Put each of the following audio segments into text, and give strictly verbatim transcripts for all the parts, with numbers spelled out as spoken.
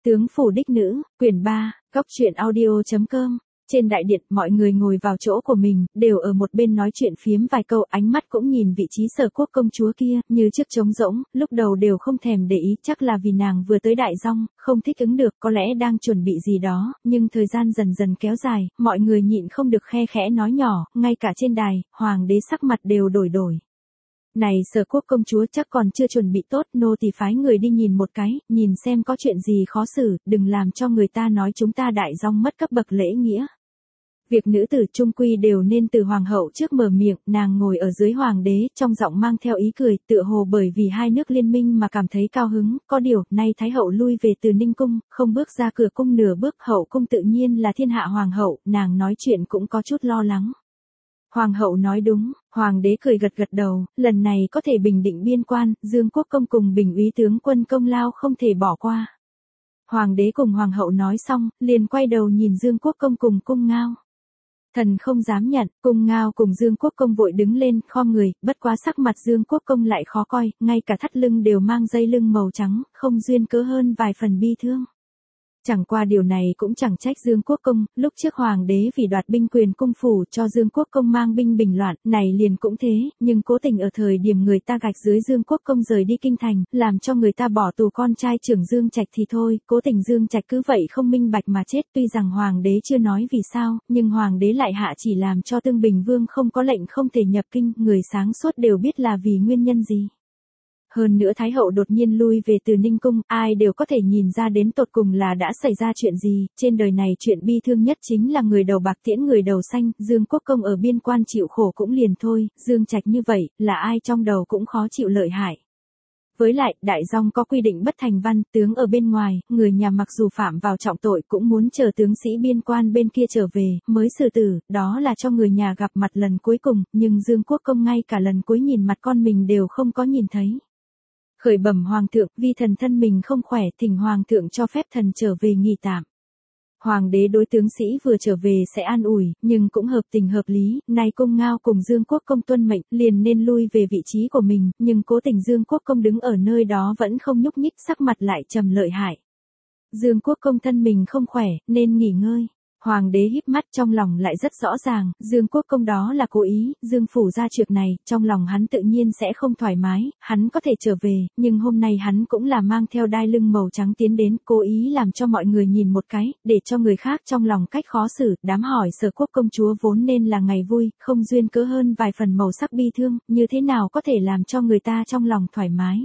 Tướng phủ đích nữ, quyển ba, góc truyện audio.com. Trên đại điện, mọi người ngồi vào chỗ của mình, đều ở một bên nói chuyện phiếm vài câu, ánh mắt cũng nhìn vị trí Sở Quốc công chúa kia, như trước trống rỗng, lúc đầu đều không thèm để ý, chắc là vì nàng vừa tới Đại Dong, không thích ứng được, có lẽ đang chuẩn bị gì đó, nhưng thời gian dần dần kéo dài, mọi người nhịn không được khe khẽ nói nhỏ, ngay cả trên đài, hoàng đế sắc mặt đều đổi đổi. Này Sở Quốc công chúa chắc còn chưa chuẩn bị tốt, nô tỳ phái người đi nhìn một cái, nhìn xem có chuyện gì khó xử, đừng làm cho người ta nói chúng ta Đại Dong mất cấp bậc lễ nghĩa. Việc nữ tử trung quy đều nên từ hoàng hậu trước mở miệng, nàng ngồi ở dưới hoàng đế, trong giọng mang theo ý cười, tựa hồ bởi vì hai nước liên minh mà cảm thấy cao hứng, có điều, nay Thái hậu lui về từ Ninh cung, không bước ra cửa cung nửa bước, hậu cung tự nhiên là thiên hạ hoàng hậu, nàng nói chuyện cũng có chút lo lắng. Hoàng hậu nói đúng, hoàng đế cười gật gật đầu, lần này có thể bình định biên quan, Dương Quốc công cùng Bình úy tướng quân công lao không thể bỏ qua. Hoàng đế cùng hoàng hậu nói xong, liền quay đầu nhìn Dương Quốc công cùng cung ngao. Thần không dám nhận, cung ngao cùng Dương Quốc công vội đứng lên, khom người, bất quá sắc mặt Dương Quốc công lại khó coi, ngay cả thắt lưng đều mang dây lưng màu trắng, không duyên cớ hơn vài phần bi thương. Chẳng qua điều này cũng chẳng trách Dương Quốc công, lúc trước hoàng đế vì đoạt binh quyền cung phủ cho Dương Quốc công mang binh bình loạn, này liền cũng thế, nhưng cố tình ở thời điểm người ta gạch dưới Dương Quốc công rời đi kinh thành, làm cho người ta bỏ tù con trai trưởng Dương Trạch thì thôi, cố tình Dương Trạch cứ vậy không minh bạch mà chết, tuy rằng hoàng đế chưa nói vì sao, nhưng hoàng đế lại hạ chỉ làm cho Tương Bình Vương không có lệnh không thể nhập kinh, người sáng suốt đều biết là vì nguyên nhân gì. Hơn nữa Thái hậu đột nhiên lui về từ Ninh cung, ai đều có thể nhìn ra đến tột cùng là đã xảy ra chuyện gì, trên đời này chuyện bi thương nhất chính là người đầu bạc tiễn người đầu xanh, Dương Quốc công ở biên quan chịu khổ cũng liền thôi, Dương Trạch như vậy, là ai trong đầu cũng khó chịu lợi hại. Với lại, Đại Dong có quy định bất thành văn, tướng ở bên ngoài, người nhà mặc dù phạm vào trọng tội cũng muốn chờ tướng sĩ biên quan bên kia trở về, mới xử tử, đó là cho người nhà gặp mặt lần cuối cùng, nhưng Dương Quốc công ngay cả lần cuối nhìn mặt con mình đều không có nhìn thấy. Khởi bẩm hoàng thượng, vì thần thân mình không khỏe, thỉnh hoàng thượng cho phép thần trở về nghỉ tạm. Hoàng đế đối tướng sĩ vừa trở về sẽ an ủi, nhưng cũng hợp tình hợp lý, nay cung ngao cùng Dương Quốc công tuân mệnh, liền nên lui về vị trí của mình, nhưng cố tình Dương Quốc công đứng ở nơi đó vẫn không nhúc nhích, sắc mặt lại trầm lợi hại. Dương Quốc công thân mình không khỏe, nên nghỉ ngơi. Hoàng đế híp mắt, trong lòng lại rất rõ ràng, Dương Quốc công đó là cố ý, Dương phủ ra chuyện này, trong lòng hắn tự nhiên sẽ không thoải mái, hắn có thể trở về, nhưng hôm nay hắn cũng là mang theo đai lưng màu trắng tiến đến, cố ý làm cho mọi người nhìn một cái, để cho người khác trong lòng cách khó xử, đám hỏi Sở Quốc công chúa vốn nên là ngày vui, không duyên cớ hơn vài phần màu sắc bi thương, như thế nào có thể làm cho người ta trong lòng thoải mái.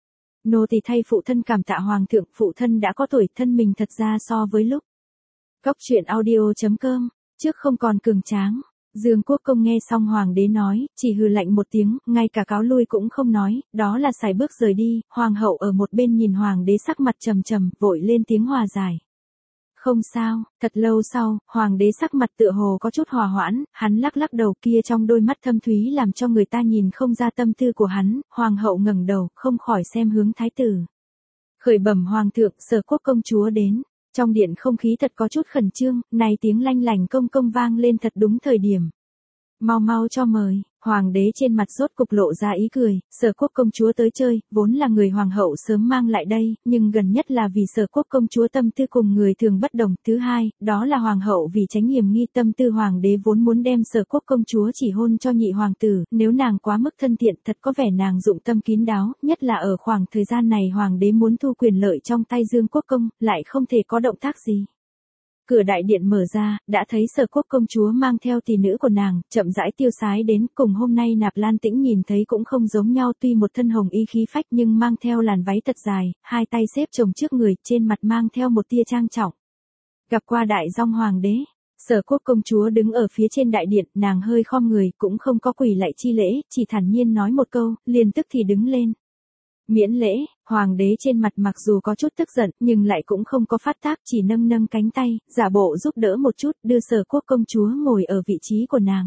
Nô tỳ thay phụ thân cảm tạ hoàng thượng, phụ thân đã có tuổi, thân mình thật ra so với lúc Góc truyện audio.com, trước không còn cường tráng. Dương Quốc công nghe xong hoàng đế nói, chỉ hừ lạnh một tiếng, ngay cả cáo lui cũng không nói, đó là sải bước rời đi, hoàng hậu ở một bên nhìn hoàng đế sắc mặt trầm trầm, vội lên tiếng hòa giải. Không sao, thật lâu sau, hoàng đế sắc mặt tựa hồ có chút hòa hoãn, hắn lắc lắc đầu, kia trong đôi mắt thâm thúy làm cho người ta nhìn không ra tâm tư của hắn, hoàng hậu ngẩng đầu, không khỏi xem hướng thái tử. Khởi bẩm hoàng thượng, Sở Quốc công chúa đến. Trong điện không khí thật có chút khẩn trương, này tiếng lanh lành công công vang lên thật đúng thời điểm. Mau mau cho mời, hoàng đế trên mặt rốt cục lộ ra ý cười, Sở Quốc công chúa tới chơi, vốn là người hoàng hậu sớm mang lại đây, nhưng gần nhất là vì Sở Quốc công chúa tâm tư cùng người thường bất đồng, thứ hai, đó là hoàng hậu vì tránh hiểm nghi tâm tư hoàng đế vốn muốn đem Sở Quốc công chúa chỉ hôn cho nhị hoàng tử, nếu nàng quá mức thân thiện, thật có vẻ nàng dụng tâm kín đáo, nhất là ở khoảng thời gian này hoàng đế muốn thu quyền lợi trong tay Dương Quốc công, lại không thể có động tác gì. Cửa đại điện mở ra, đã thấy Sở Quốc công chúa mang theo tỷ nữ của nàng, chậm rãi tiêu sái đến, cùng hôm nay Nạp Lan Tĩnh nhìn thấy cũng không giống nhau, tuy một thân hồng y khí phách nhưng mang theo làn váy thật dài, hai tay xếp chồng trước người, trên mặt mang theo một tia trang trọng. Gặp qua Đại Dong hoàng đế, Sở Quốc công chúa đứng ở phía trên đại điện, nàng hơi khom người, cũng không có quỳ lạy chi lễ, chỉ thản nhiên nói một câu, liền tức thì đứng lên. Miễn lễ, hoàng đế trên mặt mặc dù có chút tức giận, nhưng lại cũng không có phát tác, chỉ nâng nâng cánh tay, giả bộ giúp đỡ một chút, đưa Sở Quốc công chúa ngồi ở vị trí của nàng.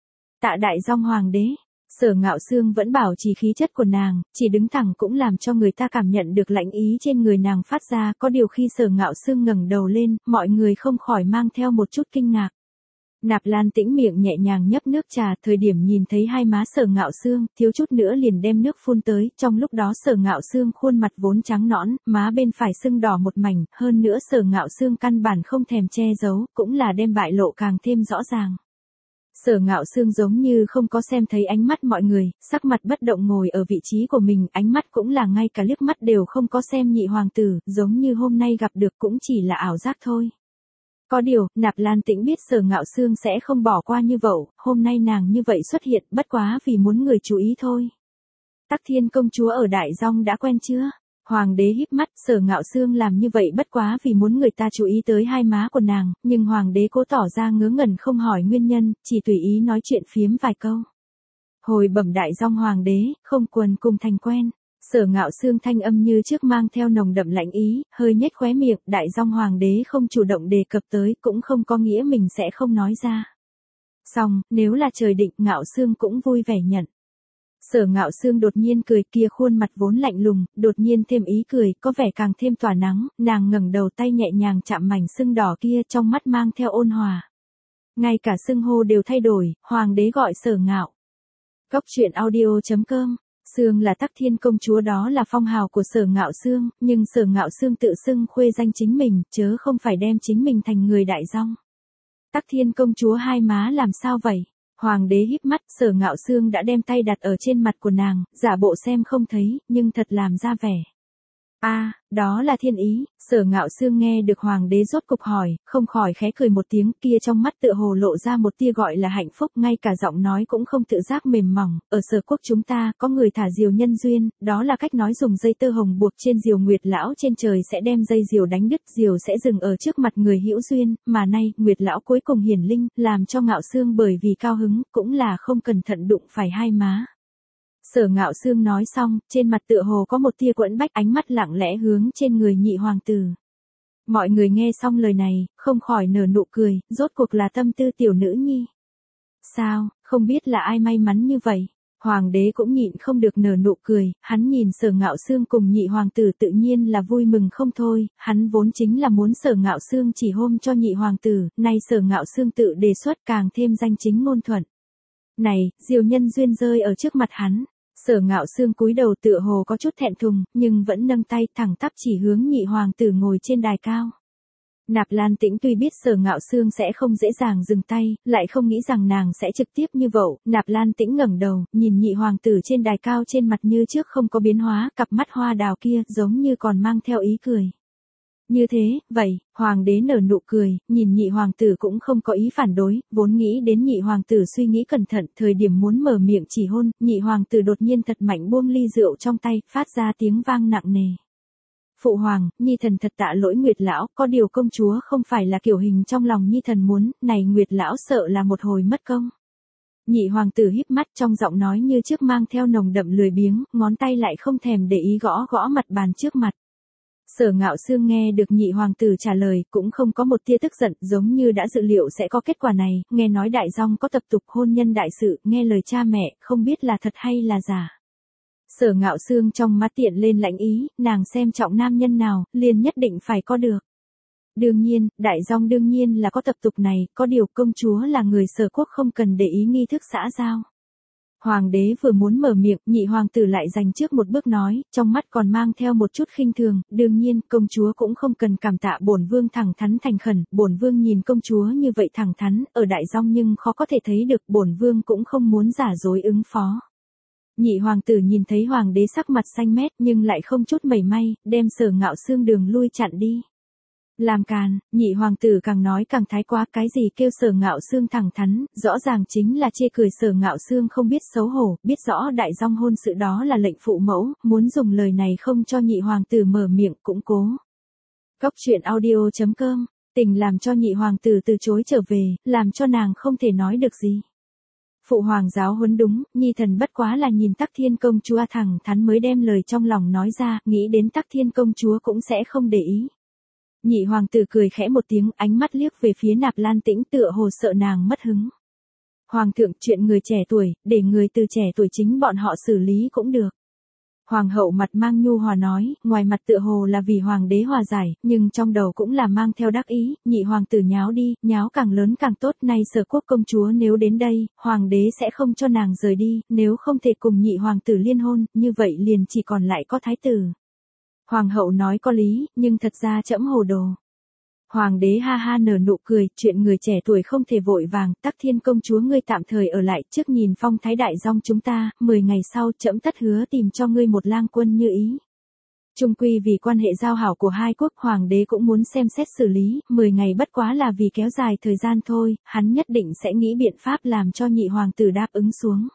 Tạ Đại Dong hoàng đế, Sở Ngạo Xương vẫn bảo trì khí chất của nàng, chỉ đứng thẳng cũng làm cho người ta cảm nhận được lãnh ý trên người nàng phát ra, có điều khi Sở Ngạo Xương ngẩng đầu lên, mọi người không khỏi mang theo một chút kinh ngạc. Nạp Lan Tĩnh miệng nhẹ nhàng nhấp nước trà, thời điểm nhìn thấy hai má Sở Ngạo Sương, thiếu chút nữa liền đem nước phun tới, trong lúc đó Sở Ngạo Sương khuôn mặt vốn trắng nõn, má bên phải sưng đỏ một mảnh, hơn nữa Sở Ngạo Sương căn bản không thèm che giấu, cũng là đem bại lộ càng thêm rõ ràng. Sở Ngạo Sương giống như không có xem thấy ánh mắt mọi người, sắc mặt bất động ngồi ở vị trí của mình, ánh mắt cũng là ngay cả liếc mắt đều không có xem nhị hoàng tử, giống như hôm nay gặp được cũng chỉ là ảo giác thôi. Có điều, Nạp Lan Tĩnh biết Sở Ngạo Sương sẽ không bỏ qua như vậy, hôm nay nàng như vậy xuất hiện bất quá vì muốn người chú ý thôi. Tắc Thiên công chúa ở Đại Dong đã quen chưa? Hoàng đế híp mắt, Sở Ngạo Sương làm như vậy bất quá vì muốn người ta chú ý tới hai má của nàng, nhưng hoàng đế cố tỏ ra ngớ ngẩn không hỏi nguyên nhân, chỉ tùy ý nói chuyện phiếm vài câu. Hồi bẩm Đại Dong hoàng đế, không quần cùng thành quen. Sở Ngạo Sương thanh âm như trước mang theo nồng đậm lạnh ý, hơi nhếch khóe miệng, Đại Dong hoàng đế không chủ động đề cập tới, cũng không có nghĩa mình sẽ không nói ra. Xong, nếu là trời định, Ngạo Sương cũng vui vẻ nhận. Sở Ngạo Sương đột nhiên cười, kia khuôn mặt vốn lạnh lùng, đột nhiên thêm ý cười, có vẻ càng thêm tỏa nắng, nàng ngẩng đầu tay nhẹ nhàng chạm mảnh sưng đỏ kia, trong mắt mang theo ôn hòa. Ngay cả xưng hô đều thay đổi, hoàng đế gọi Sở Ngạo. Cốc truyện audio chấm com. Sương là Tắc Thiên công chúa, đó là phong hào của Sở Ngạo Sương, nhưng Sở Ngạo Sương tự xưng khuê danh chính mình, chớ không phải đem chính mình thành người Đại Dong. Tắc Thiên công chúa hai má làm sao vậy? Hoàng đế híp mắt, Sở Ngạo Sương đã đem tay đặt ở trên mặt của nàng, giả bộ xem không thấy, nhưng thật làm ra vẻ. A, à, đó là thiên ý. Sở Ngạo Sương nghe được hoàng đế rốt cục hỏi, không khỏi khẽ cười một tiếng, kia trong mắt tựa hồ lộ ra một tia gọi là hạnh phúc, ngay cả giọng nói cũng không tự giác mềm mỏng. Ở Sở quốc chúng ta có người thả diều nhân duyên, đó là cách nói dùng dây tơ hồng buộc trên diều, Nguyệt lão trên trời sẽ đem dây diều đánh đứt, diều sẽ dừng ở trước mặt người hữu duyên, mà nay Nguyệt lão cuối cùng hiển linh, làm cho Ngạo Sương bởi vì cao hứng, cũng là không cẩn thận đụng phải hai má. Sở Ngạo Sương nói xong, trên mặt tựa hồ có một tia quẫn bách, ánh mắt lặng lẽ hướng trên người nhị hoàng tử. Mọi người nghe xong lời này, không khỏi nở nụ cười, rốt cuộc là tâm tư tiểu nữ nhi. Sao, không biết là ai may mắn như vậy? Hoàng đế cũng nhịn không được nở nụ cười, hắn nhìn Sở Ngạo Sương cùng nhị hoàng tử tự nhiên là vui mừng không thôi, hắn vốn chính là muốn Sở Ngạo Sương chỉ hôm cho nhị hoàng tử, nay Sở Ngạo Sương tự đề xuất càng thêm danh chính ngôn thuận. Này, diều nhân duyên rơi ở trước mặt hắn. Sở Ngạo Sương cúi đầu tựa hồ có chút thẹn thùng, nhưng vẫn nâng tay thẳng tắp chỉ hướng nhị hoàng tử ngồi trên đài cao. Nạp Lan Tĩnh tuy biết Sở Ngạo Sương sẽ không dễ dàng dừng tay, lại không nghĩ rằng nàng sẽ trực tiếp như vậy. Nạp Lan Tĩnh ngẩng đầu, nhìn nhị hoàng tử trên đài cao, trên mặt như trước không có biến hóa, cặp mắt hoa đào kia giống như còn mang theo ý cười. Như thế, vậy, hoàng đế nở nụ cười, nhìn nhị hoàng tử cũng không có ý phản đối, vốn nghĩ đến nhị hoàng tử suy nghĩ cẩn thận, thời điểm muốn mở miệng chỉ hôn, nhị hoàng tử đột nhiên thật mạnh buông ly rượu trong tay, phát ra tiếng vang nặng nề. Phụ hoàng, nhi thần thật tạ lỗi Nguyệt lão, có điều công chúa không phải là kiểu hình trong lòng nhi thần muốn, này Nguyệt lão sợ là một hồi mất công. Nhị hoàng tử híp mắt, trong giọng nói như trước mang theo nồng đậm lười biếng, ngón tay lại không thèm để ý gõ gõ mặt bàn trước mặt. Sở Ngạo Sương nghe được nhị hoàng tử trả lời, cũng không có một tia tức giận, giống như đã dự liệu sẽ có kết quả này, nghe nói Đại Dong có tập tục hôn nhân đại sự, nghe lời cha mẹ, không biết là thật hay là giả. Sở Ngạo Sương trong mắt tiện lên lãnh ý, nàng xem trọng nam nhân nào, liền nhất định phải có được. Đương nhiên, Đại Dong đương nhiên là có tập tục này, có điều công chúa là người Sở quốc không cần để ý nghi thức xã giao. Hoàng đế vừa muốn mở miệng, nhị hoàng tử lại dành trước một bước nói, trong mắt còn mang theo một chút khinh thường, đương nhiên, công chúa cũng không cần cảm tạ bổn vương thẳng thắn thành khẩn, bổn vương nhìn công chúa như vậy thẳng thắn, ở Đại Dong nhưng khó có thể thấy được, bổn vương cũng không muốn giả dối ứng phó. Nhị hoàng tử nhìn thấy hoàng đế sắc mặt xanh mét nhưng lại không chút mảy may, đem Sở Ngạo Sương đường lui chặn đi. Làm càn, nhị hoàng tử càng nói càng thái quá, cái gì kêu Sở Ngạo Sương thẳng thắn, rõ ràng chính là chê cười Sở Ngạo Sương không biết xấu hổ, biết rõ Đại Dong hôn sự đó là lệnh phụ mẫu, muốn dùng lời này không cho nhị hoàng tử mở miệng cũng cố. Cốc truyện audio chấm com, tình làm cho nhị hoàng tử từ chối trở về, làm cho nàng không thể nói được gì. Phụ hoàng giáo huấn đúng, nhi thần bất quá là nhìn Tắc Thiên công chúa thẳng thắn mới đem lời trong lòng nói ra, nghĩ đến Tắc Thiên công chúa cũng sẽ không để ý. Nhị hoàng tử cười khẽ một tiếng, ánh mắt liếc về phía Nạp Lan Tĩnh tựa hồ sợ nàng mất hứng. Hoàng thượng, chuyện người trẻ tuổi, để người từ trẻ tuổi chính bọn họ xử lý cũng được. Hoàng hậu mặt mang nhu hòa nói, ngoài mặt tựa hồ là vì hoàng đế hòa giải, nhưng trong đầu cũng là mang theo đắc ý, nhị hoàng tử nháo đi, nháo càng lớn càng tốt, nay Sở Quốc công chúa nếu đến đây, hoàng đế sẽ không cho nàng rời đi, nếu không thể cùng nhị hoàng tử liên hôn, như vậy liền chỉ còn lại có thái tử. Hoàng hậu nói có lý, nhưng thật ra trẫm hồ đồ. Hoàng đế ha ha nở nụ cười, chuyện người trẻ tuổi không thể vội vàng, Tắc Thiên công chúa ngươi tạm thời ở lại, trước nhìn phong thái đại dong chúng ta, mười ngày sau trẫm tất hứa tìm cho ngươi một lang quân như ý. Chung quy vì quan hệ giao hảo của hai quốc, hoàng đế cũng muốn xem xét xử lý, mười ngày bất quá là vì kéo dài thời gian thôi, hắn nhất định sẽ nghĩ biện pháp làm cho nhị hoàng tử đáp ứng xuống.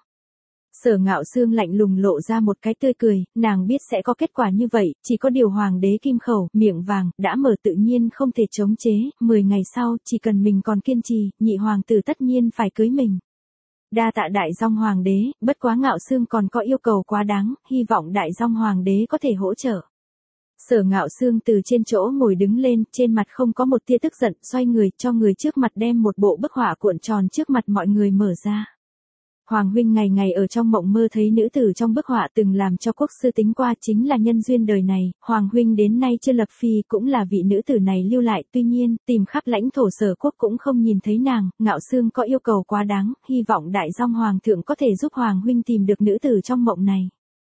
Sở Ngạo Sương lạnh lùng lộ ra một cái tươi cười, nàng biết sẽ có kết quả như vậy, chỉ có điều hoàng đế kim khẩu, miệng vàng, đã mở tự nhiên không thể chống chế, mười ngày sau, chỉ cần mình còn kiên trì, nhị hoàng tử tất nhiên phải cưới mình. Đa tạ đại dong hoàng đế, bất quá Ngạo Sương còn có yêu cầu quá đáng, hy vọng đại dong hoàng đế có thể hỗ trợ. Sở Ngạo Sương từ trên chỗ ngồi đứng lên, trên mặt không có một tia tức giận, xoay người cho người trước mặt đem một bộ bức họa cuộn tròn trước mặt mọi người mở ra. Hoàng huynh ngày ngày ở trong mộng mơ thấy nữ tử trong bức họa từng làm cho quốc sư tính qua chính là nhân duyên đời này, Hoàng huynh đến nay chưa lập phi cũng là vị nữ tử này lưu lại, tuy nhiên, tìm khắp lãnh thổ Sở Quốc cũng không nhìn thấy nàng, Ngạo Sương có yêu cầu quá đáng, hy vọng đại dong hoàng thượng có thể giúp Hoàng huynh tìm được nữ tử trong mộng này.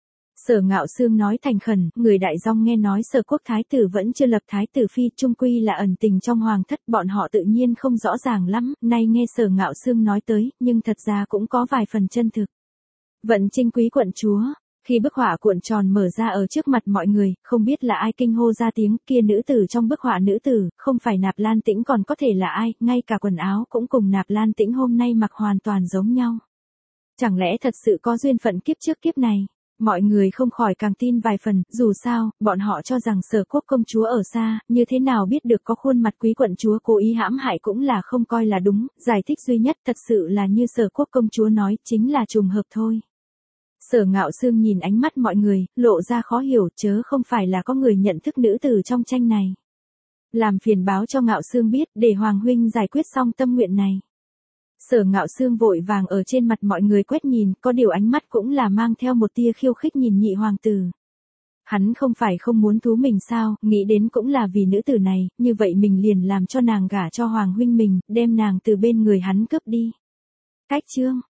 Sở Ngạo Sương nói thành khẩn, người đại dong nghe nói Sở Quốc thái tử vẫn chưa lập thái tử phi, chung quy là ẩn tình trong hoàng thất, bọn họ tự nhiên không rõ ràng lắm, nay nghe Sở Ngạo Sương nói tới, nhưng thật ra cũng có vài phần chân thực. Vận Trinh quý quận chúa, khi bức họa cuộn tròn mở ra ở trước mặt mọi người, không biết là ai kinh hô ra tiếng, kia nữ tử trong bức họa nữ tử, không phải Nạp Lan Tĩnh còn có thể là ai, ngay cả quần áo cũng cùng Nạp Lan Tĩnh hôm nay mặc hoàn toàn giống nhau. Chẳng lẽ thật sự có duyên phận kiếp trước kiếp này? Mọi người không khỏi càng tin vài phần, dù sao, bọn họ cho rằng Sở Quốc công chúa ở xa, như thế nào biết được có khuôn mặt quý quận chúa cố ý hãm hại cũng là không coi là đúng, giải thích duy nhất thật sự là như Sở Quốc công chúa nói, chính là trùng hợp thôi. Sở Ngạo Sương nhìn ánh mắt mọi người, lộ ra khó hiểu, chớ không phải là có người nhận thức nữ tử trong tranh này. Làm phiền báo cho Ngạo Sương biết, để Hoàng huynh giải quyết xong tâm nguyện này. Sở Ngạo Sương vội vàng ở trên mặt mọi người quét nhìn, có điều ánh mắt cũng là mang theo một tia khiêu khích nhìn nhị hoàng tử. Hắn không phải không muốn thú mình sao, nghĩ đến cũng là vì nữ tử này, như vậy mình liền làm cho nàng gả cho hoàng huynh mình, đem nàng từ bên người hắn cướp đi. Cách chương